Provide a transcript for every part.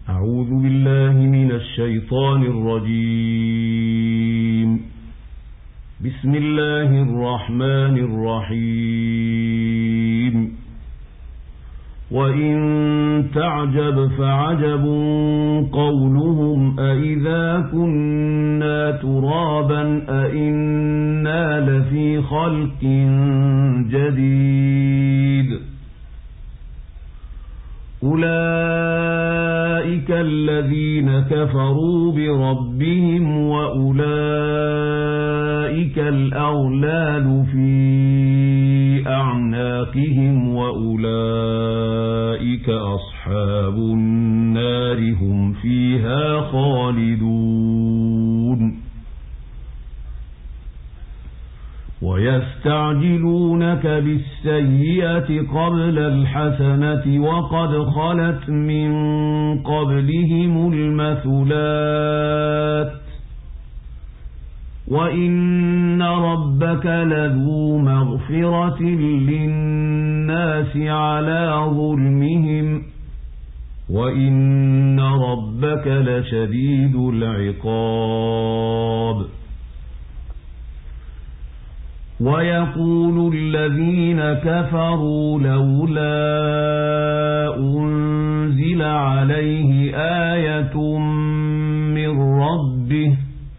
أعوذ بالله من الشيطان الرجيم. بسم الله الرحمن الرحيم. وإن تعجب فعجب قولهم أإذا كنا ترابا أإنا لفي خلق جديد. أولئك الذين كفروا بربهم وأولئك الأغلال في أعناقهم وأولئك أصحاب النار هم فيها خالدون. ويستعجلونك بالسيئة قبل الحسنة وقد خلت من قبلهم المثلات وإن ربك لذو مغفرة للناس على ظلمهم وإن ربك لشديد العقاب. ويقول الذين كفروا لولا أنزل عليه آية من ربه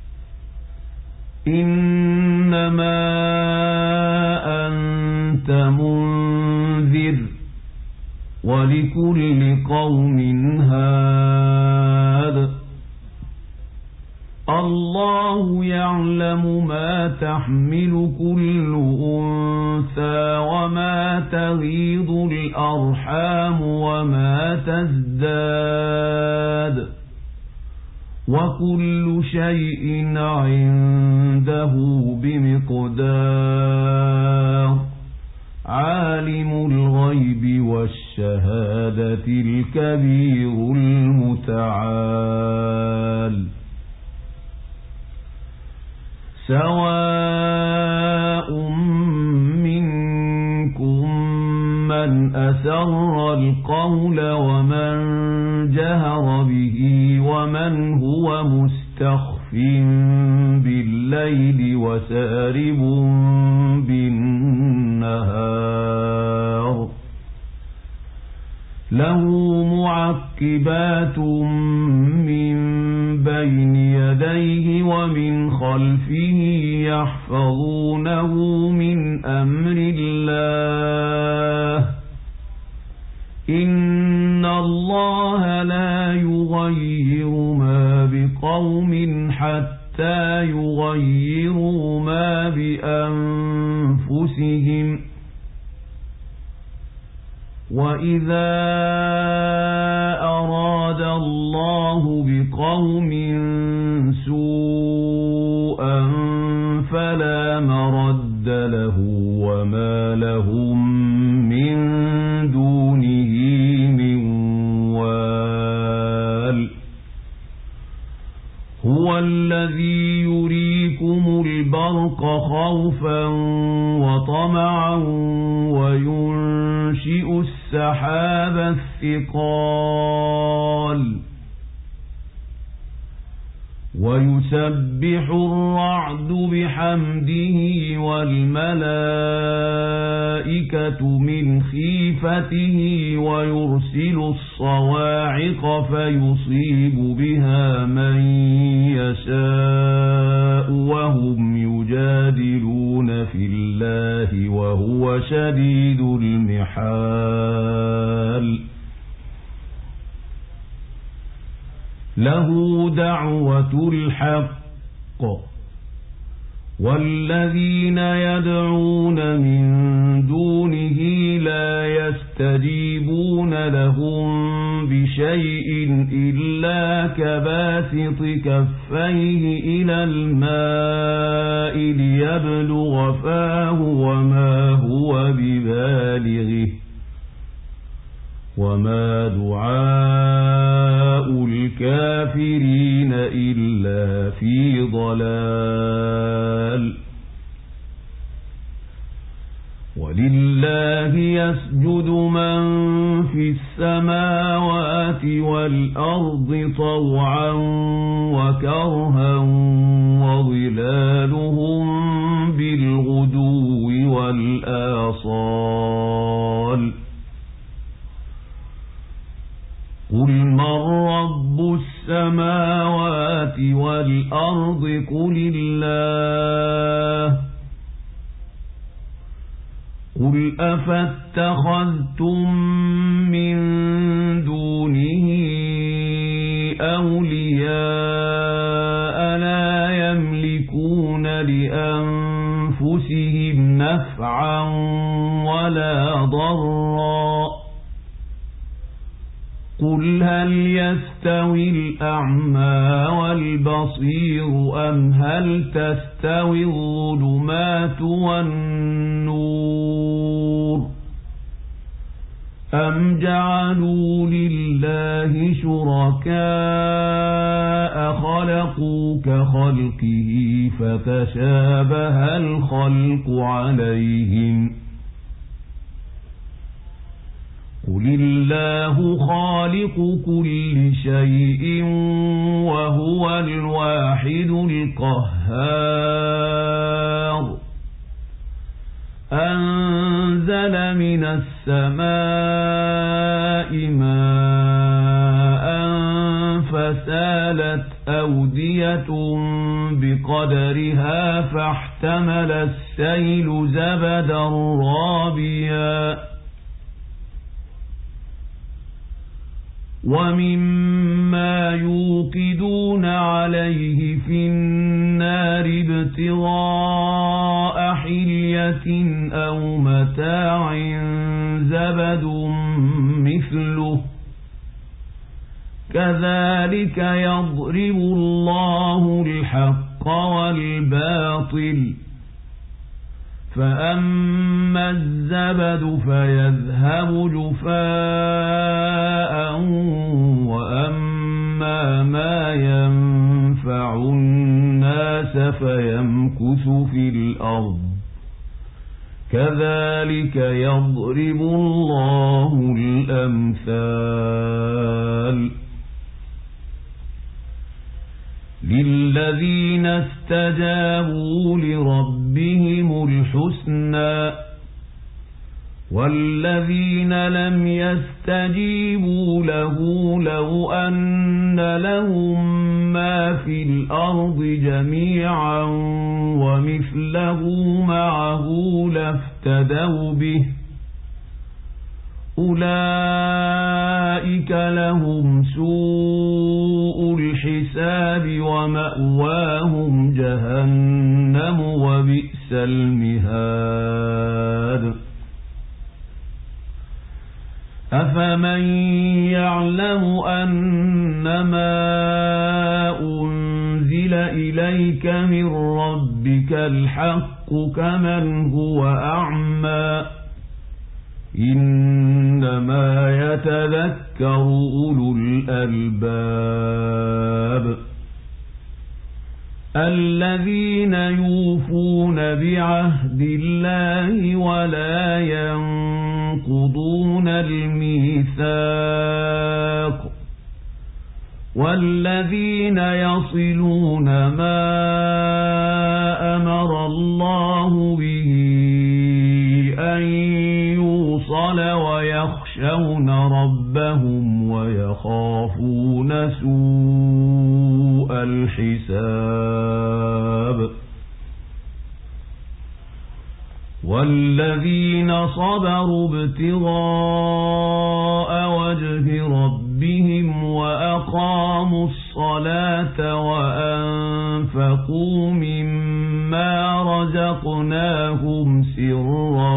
إنما أنت منذر ولكل قوم هاد. الله يعلم ما تحمل كل أنثى وما تغيض الأرحام وما تزداد وكل شيء عنده بمقدار. عالم الغيب والشهادة الكبير المتعال. سواء منكم من أسر القول ومن جهر به ومن هو مستخف بالليل وسارب بالنهار. له معقبات من بين يديه ومن خلفه يحفظونه من أمر الله. إن الله لا يغير ما بقوم حتى يغيروا ما بأنفسهم. وإذا أراد الله بقوم سوءا فلا مرد له وما لهم من دونه من وال. هو الذي يريكم البرق خوفا وطمعا وينشئ السحاب الثقال ويسبح الرعد بحمده والملائكة من خيفته ويرسل الصواعق فيصيب بها من يشاء وهم يجادلون في الله وهو شديد المحال. له دعوة الحق والذين يدعون من دونه لا يستجيبون لهم بشيء إلا كباسط كفيه إلى الماء ليبلغ فاه وما هو ببالغه وما دعاء الكافرين إلا في ضلال. ولله يسجد من في السماوات والأرض طوعا وكرها وظلالهم بالغدو والآصال قل من رب السماوات والأرض قل الله قل أفاتخذتم من دونه أولياء لا يملكون لأنفسهم نفعا ولا ضرا قل هل يستوي الأعمى والبصير أم هل تستوي الظلمات والنور أم جعلوا لله شركاء خلقوا كخلقه فتشابه الخلق عليهم قل الله خالق كل شيء وهو الواحد القهار أنزل من السماء ماء فسالت أودية بقدرها فاحتمل السيل زبدا رابيا ومما يوقدون عليه في النار ابتغاء حلية أو متاع زبد مثله كذلك يضرب الله الحق والباطل فأما الزبد فيذهب جفاء وأما ما ينفع الناس فيمكث في الأرض كذلك يضرب الله الأمثال للذين استجابوا لربهم الحسنى والذين لم يستجيبوا له لو أن لهم ما في الأرض جميعا ومثله معه لافتدوا به أولئك لهم سوء الحساب ومأواهم جهنم وبئس المهاد أفمن يعلم أنما أنزل إليك من ربك الحق كمن هو أعمى إنما يتذكر أولو الألباب الذين يوفون بعهد الله ولا ينقضون الميثاق والذين يصلون ما أمر الله به أن يوصل ويخشون ربهم ويخافون سوء الحساب والذين صبروا ابتغاء وجه ربهم وأقاموا الصلاة وأنفقوا مما رزقناهم سرا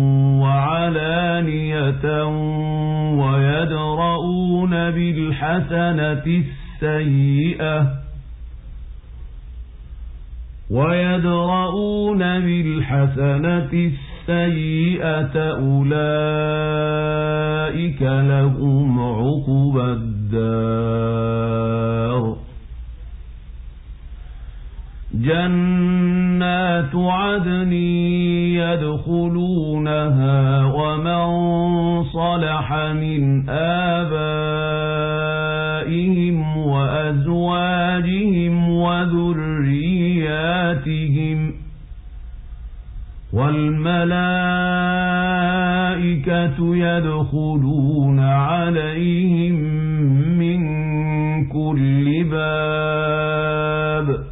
وعلانية ويدرؤون بالحسنة السيئة أولئك لهم عقبى الدار جنات جنات عدن يدخلونها ومن صلح من آبائهم وأزواجهم وذرياتهم والملائكة يدخلون عليهم من كل باب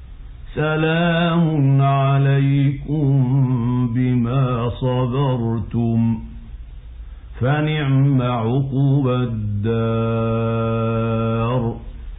سلام عليكم بما صبرتم فنعم عقبى الدار.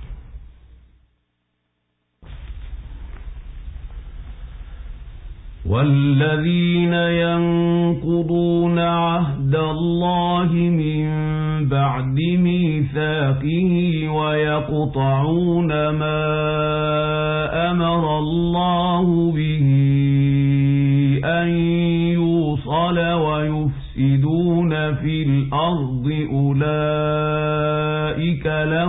والذين ينقضون عهد الله من بعد ميثاقه ويقطعون ما أمر الله به أن يوصل ويفسدون في الأرض أولئك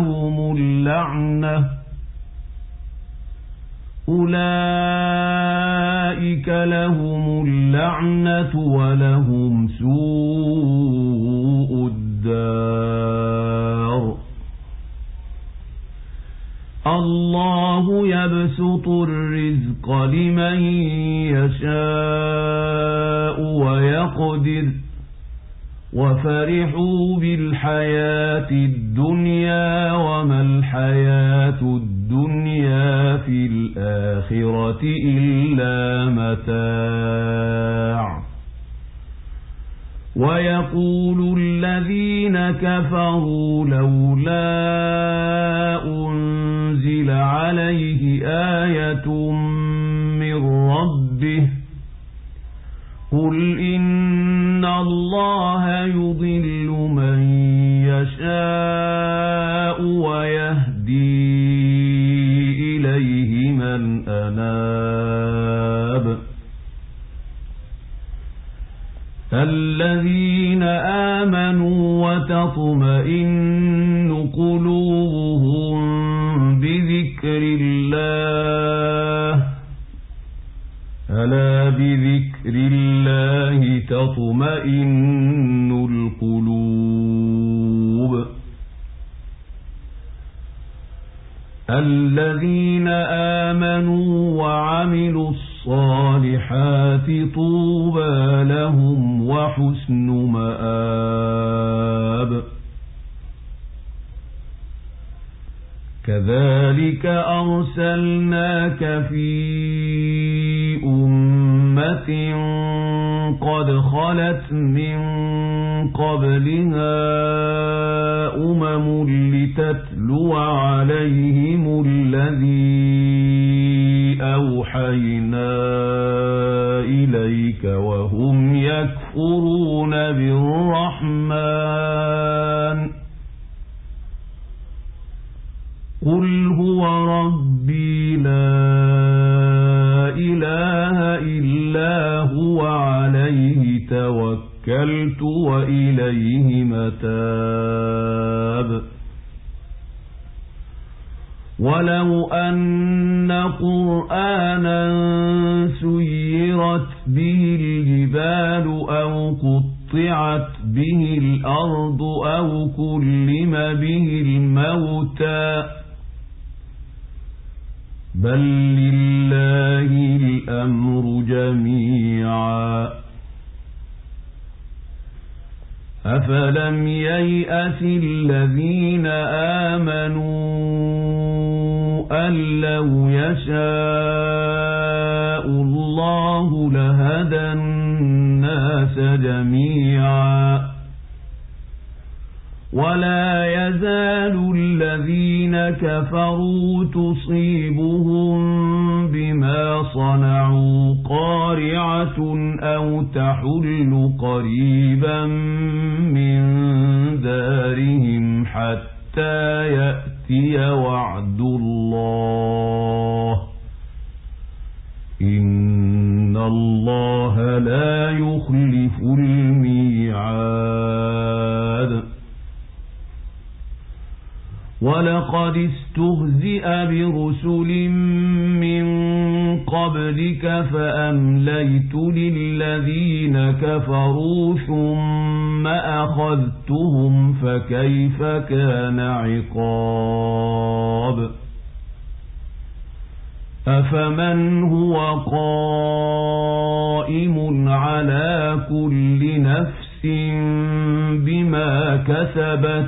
لهم اللعنة ولهم سوء الدار. الله يبسط الرزق لمن يشاء ويقدر وفرحوا بالحياة الدنيا وما الحياة الدنيا في الآخرة إلا متاع. ويقول الذين كفروا لولا أنزل عليه آية من ربه قل إن الله يضل من يشاء ويهدي إليه من أناب. الذين آمنوا وتطمئن قلوبهم بذكر الله ألا بذكر الله تطمئن القلوب. الذين آمنوا وعملوا الصالحات طوبى لهم وحسن مآب. كذلك أرسلناك في أمة قد خلت من قبلها لتتلو عليهم الذي أوحينا إليك وهم يكفرون بالرحمن قل هو ربي لا إله إلا هو عليه توكلت وإليه متاب. ولو أن قرآنا سيرت به الجبال أو قطعت به الأرض أو كلم به الموتى بل لله الأمر جميعا أفلم ييأس الذين آمنوا أن لو يشاء الله لهدى الناس جميعا ولا يزال الذين كفروا تصيبهم بما صنعوا قارعة أو تحل قريبا من دارهم حتى يأتي وعد الله إن الله لا يخلف الميعاد. ولقد استهزئ برسل من قبلك فأمليت للذين كفروا ثم أخذتهم فكيف كان عقاب أفمن هو قائم على كل نفس بما كسبت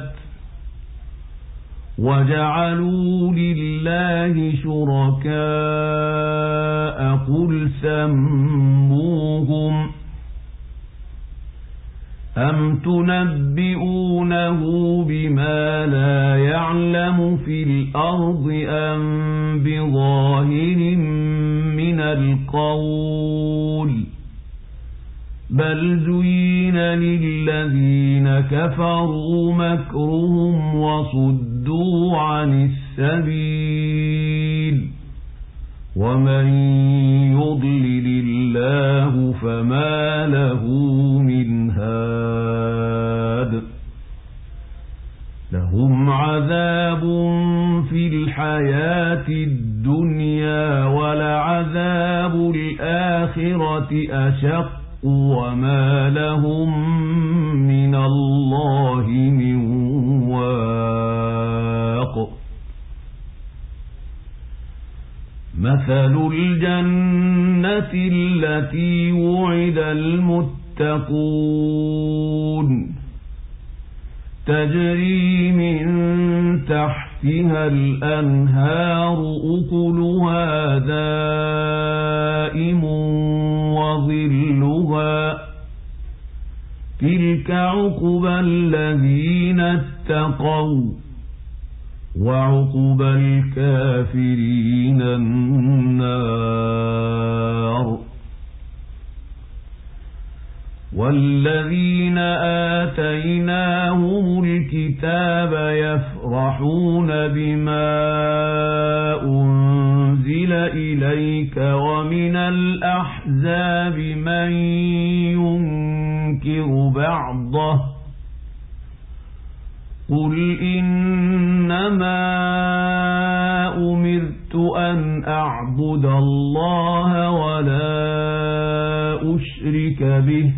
وجعلوا لله شركاء قل سموهم أم تنبئونه بما لا يعلم في الأرض أم بظاهر من القول بل زين للذين كفروا مكرهم وصدوا عن السبيل ومن يضلل الله فما له من هاد لهم عذاب في الحياة الدنيا ولعذاب الآخرة أشق وما لهم من الله من واق مثل الجنة التي وعد المتقون تجري من تحتها الأنهار أكلها دائم وظلها تلك عقبى الذين اتقوا وعقبى الكافرين النار والذين آتيناهم الكتاب يفرحون بما أنزل إليك ومن الأحزاب من ينكر بعضه قل إنما أمرت أن أعبد الله ولا أشرك به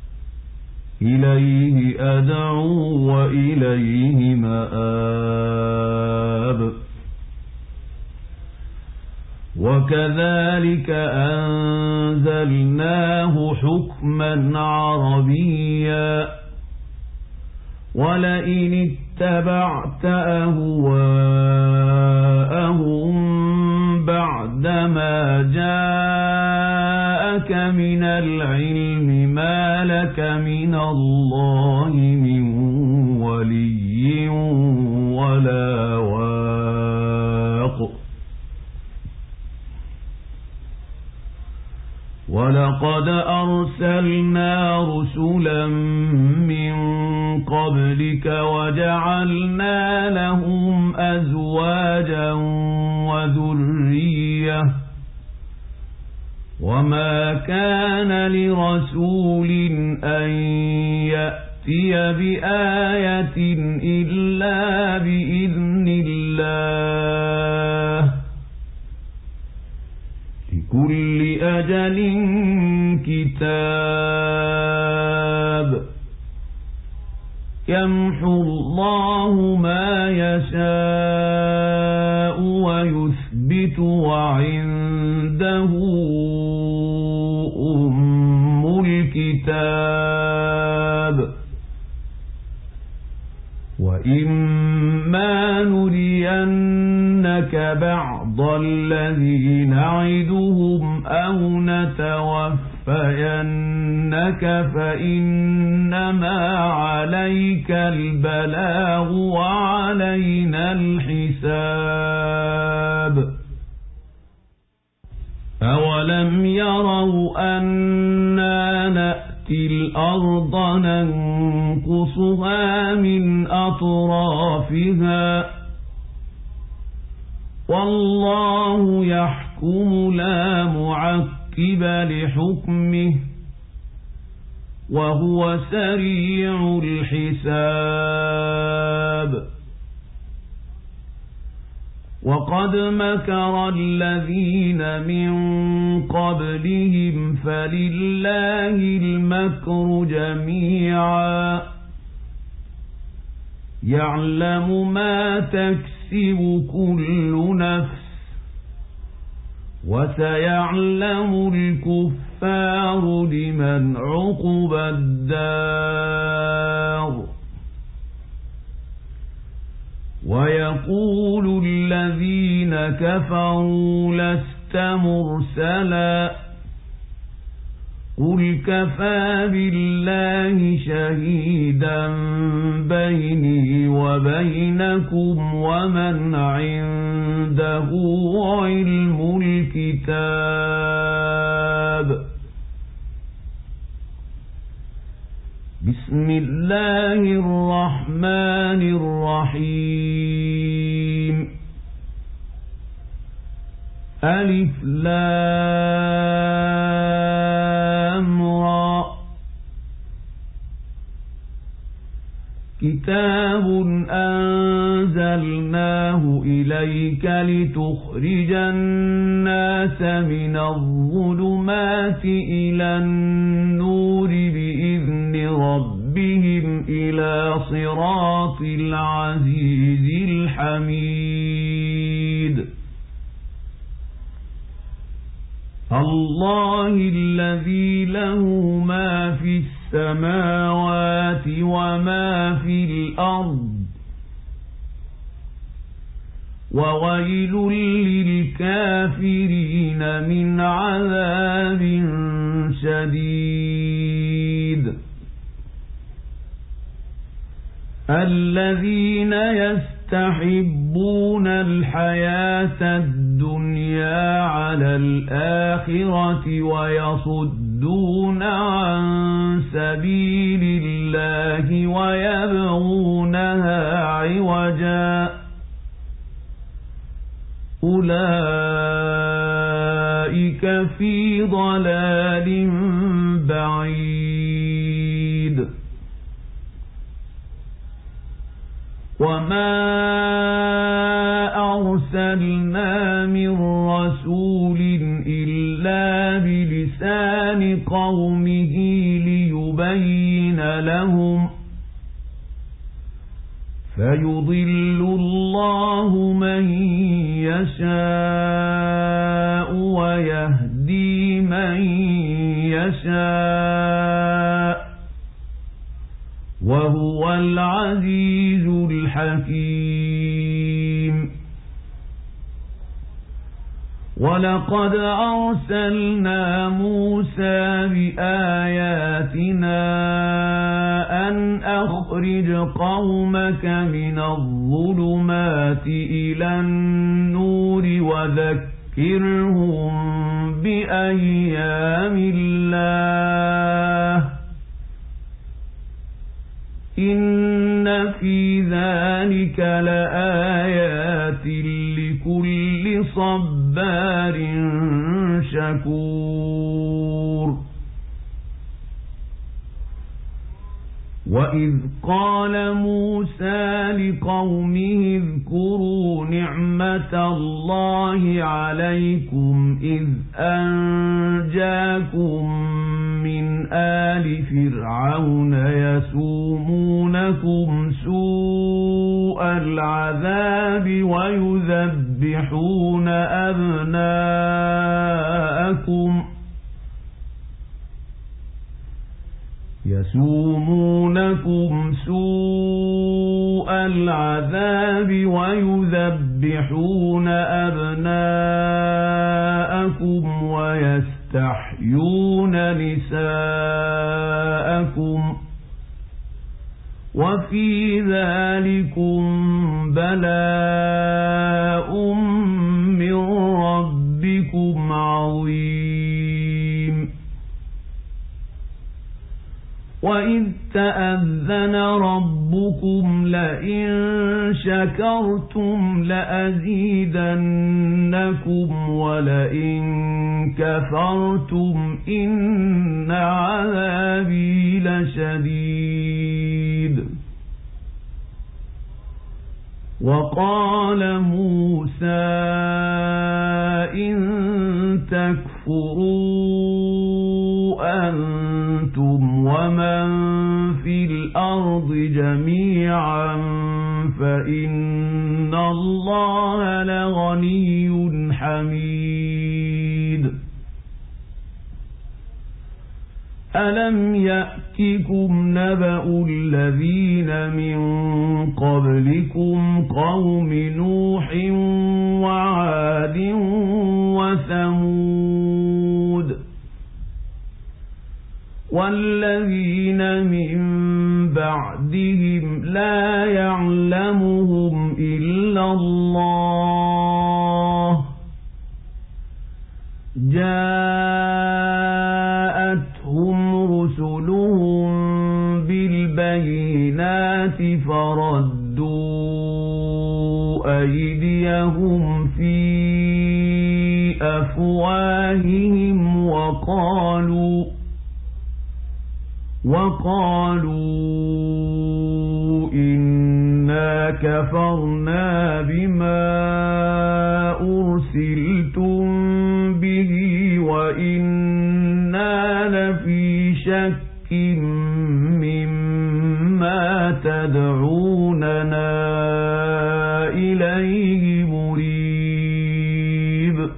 إليه أدعو وإليه مآب وكذلك أنزلناه حكما عربيا ولئن اتبعت أهواءهم بعدما جاءك من العلم ما لك من الله من ولي ولا واق ولقد أرسلنا رسلا من قبلك وجعلنا لهم أزواجا وذرية وما كان لرسول أن يأتي بآية إلا بإذن الله لكل أجل كتاب يمحو الله ما يشاء ويثبت وعنده أم الكتاب وإما نرينك بعض الذي نعدهم أو نتوفينك فإنما عليك البلاغ وعلينا الحساب أولم يروا أنا نأتي الأرض ننقصها من أطرافها والله يحكم لا معقب لحكمه وهو سريع الحساب وقد مكر الذين من قبلهم فلله المكر جميعا يعلم ما تكسب كل نفس وسيعلم الكفار لمن عقبى الدار ويقول الذين كفروا لست مرسلا قل كفى بالله شهيدا بيني وبينكم ومن عنده علم الكتاب بسم الله الرحمن الرحيم ألف لام را كتاب أنزلناه إليك لتخرج الناس من الظلمات إلى النور بإذن ربهم إلى صراط العزيز الحميد الله الذي له ما في السماوات وما في الأرض وويل للكافرين من عذاب شديد الذين يستحبون الحياة الدنيا على الآخرة ويصدون عن سبيل الله ويبغونها عوجا أولئك في ضلال بعيد وما أرسلنا من رسول إلا بلسان قومه ليبين لهم فيضل الله من يشاء ويهدي من يشاء وهو العزيز الحكيم ولقد أرسلنا موسى بآياتنا أن أخرج قومك من الظلمات إلى النور وذكرهم بأيام الله إن في ذلك لآيات لكل صبار شكور وإذ قال موسى لقومه اذكروا نعمة الله عليكم إذ أنجاكم من آل فرعون يسومونكم سوء العذاب ويذبحون أبناءكم ويستحيون نساءكم وفي ذلكم بلاء من ربكم عظيم وإذ تأذن ربكم لئن شكرتم لأزيدنكم ولئن كفرتم إن عذابي لشديد وقال موسى إن تكفروا أنتم ومن في الأرض جميعا فإن الله لغني حميد ألم يأتكم نبأ الذين من قبلكم قوم نوح وعاد وثمود والذين من بعدهم لا يعلمهم إلا الله جاءتهم رسلهم بالبينات فردوا أيديهم في أفواههم وقالوا إنا كفرنا بما أرسلتم به وإنا لفي شك مما تدعوننا إليه مريب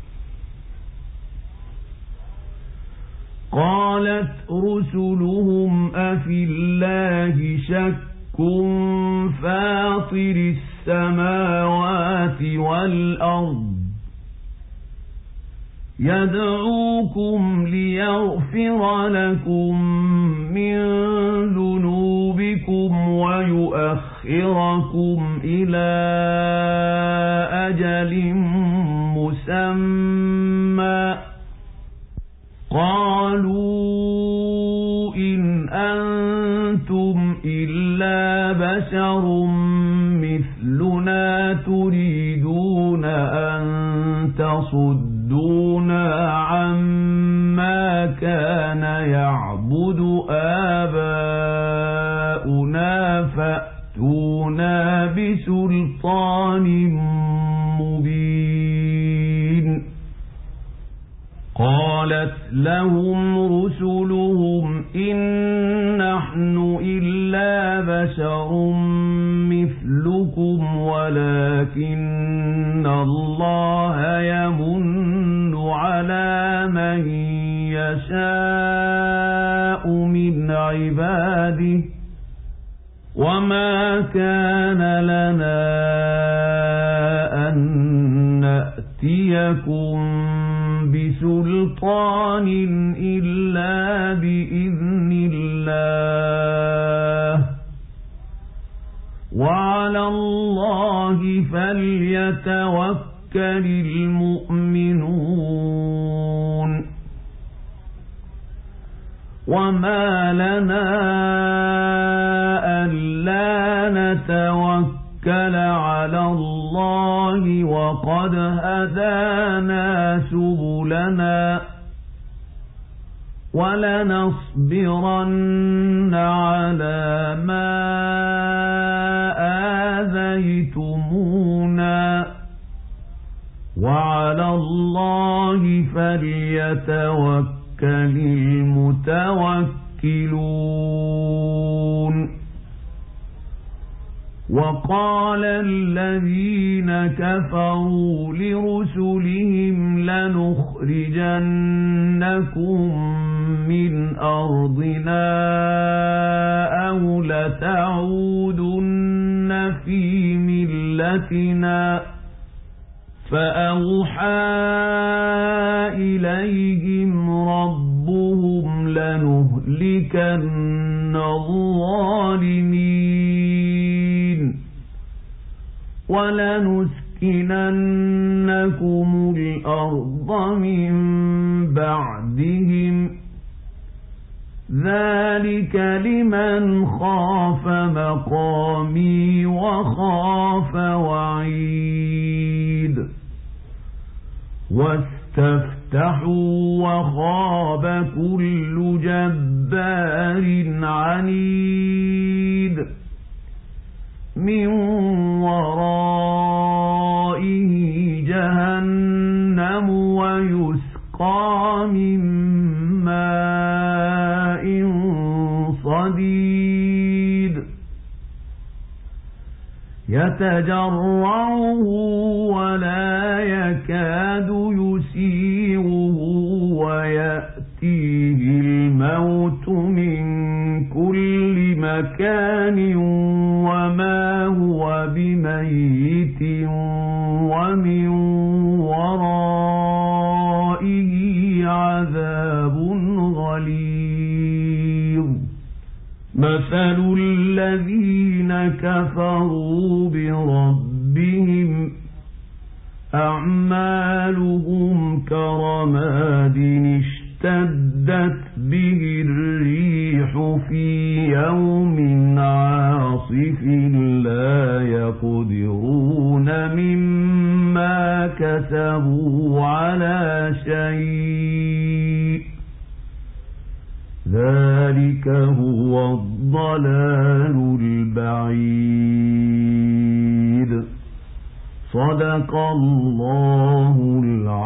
قالت رسلهم أفي الله شك فاطر السماوات والأرض يدعوكم ليغفر لكم من ذنوبكم ويؤخركم إلى أجل مسمى قالوا إن أنتم إلا بشر مثلنا تريدون أن تصدونا عما كان يعبد آباؤنا فأتونا بسلطان مبين قالت لهم رسلهم إن نحن إلا بشر مثلكم ولكن الله يمن على من يشاء من عباده وما كان لنا أن نأتيكم بسلطان إلا بإذن الله وعلى الله فليتوكل المؤمنون وما لنا ألا نتوكل على الله وقد هدانا سبلنا ولنصبرن على ما آذيتمونا وعلى الله فليتوكل المتوكلون وقال الذين كفروا لرسلهم لنخرجنكم من أرضنا أو لتعودن في ملتنا فأوحى إليهم ربهم لنهلكن الظالمين ولنسكننكم الأرض من بعدهم ذلك لمن خاف مقامي وخاف وعيد واستفتحوا وخاب كل جبار عنيد من ورائه جهنم ويسقى من ماء صديد يتجرعه ولا يكاد يسيغه ويأتيه الموت من كل مكان وما هو بميت ومن ورائه عذاب غليظ مثل الذين كفروا بربهم أعمالهم كرماد اشتدت به الريح في يوم عاصف لا يقدرون مما كسبوا على شيء ذلك هو الضلال البعيد صدق الله العظيم.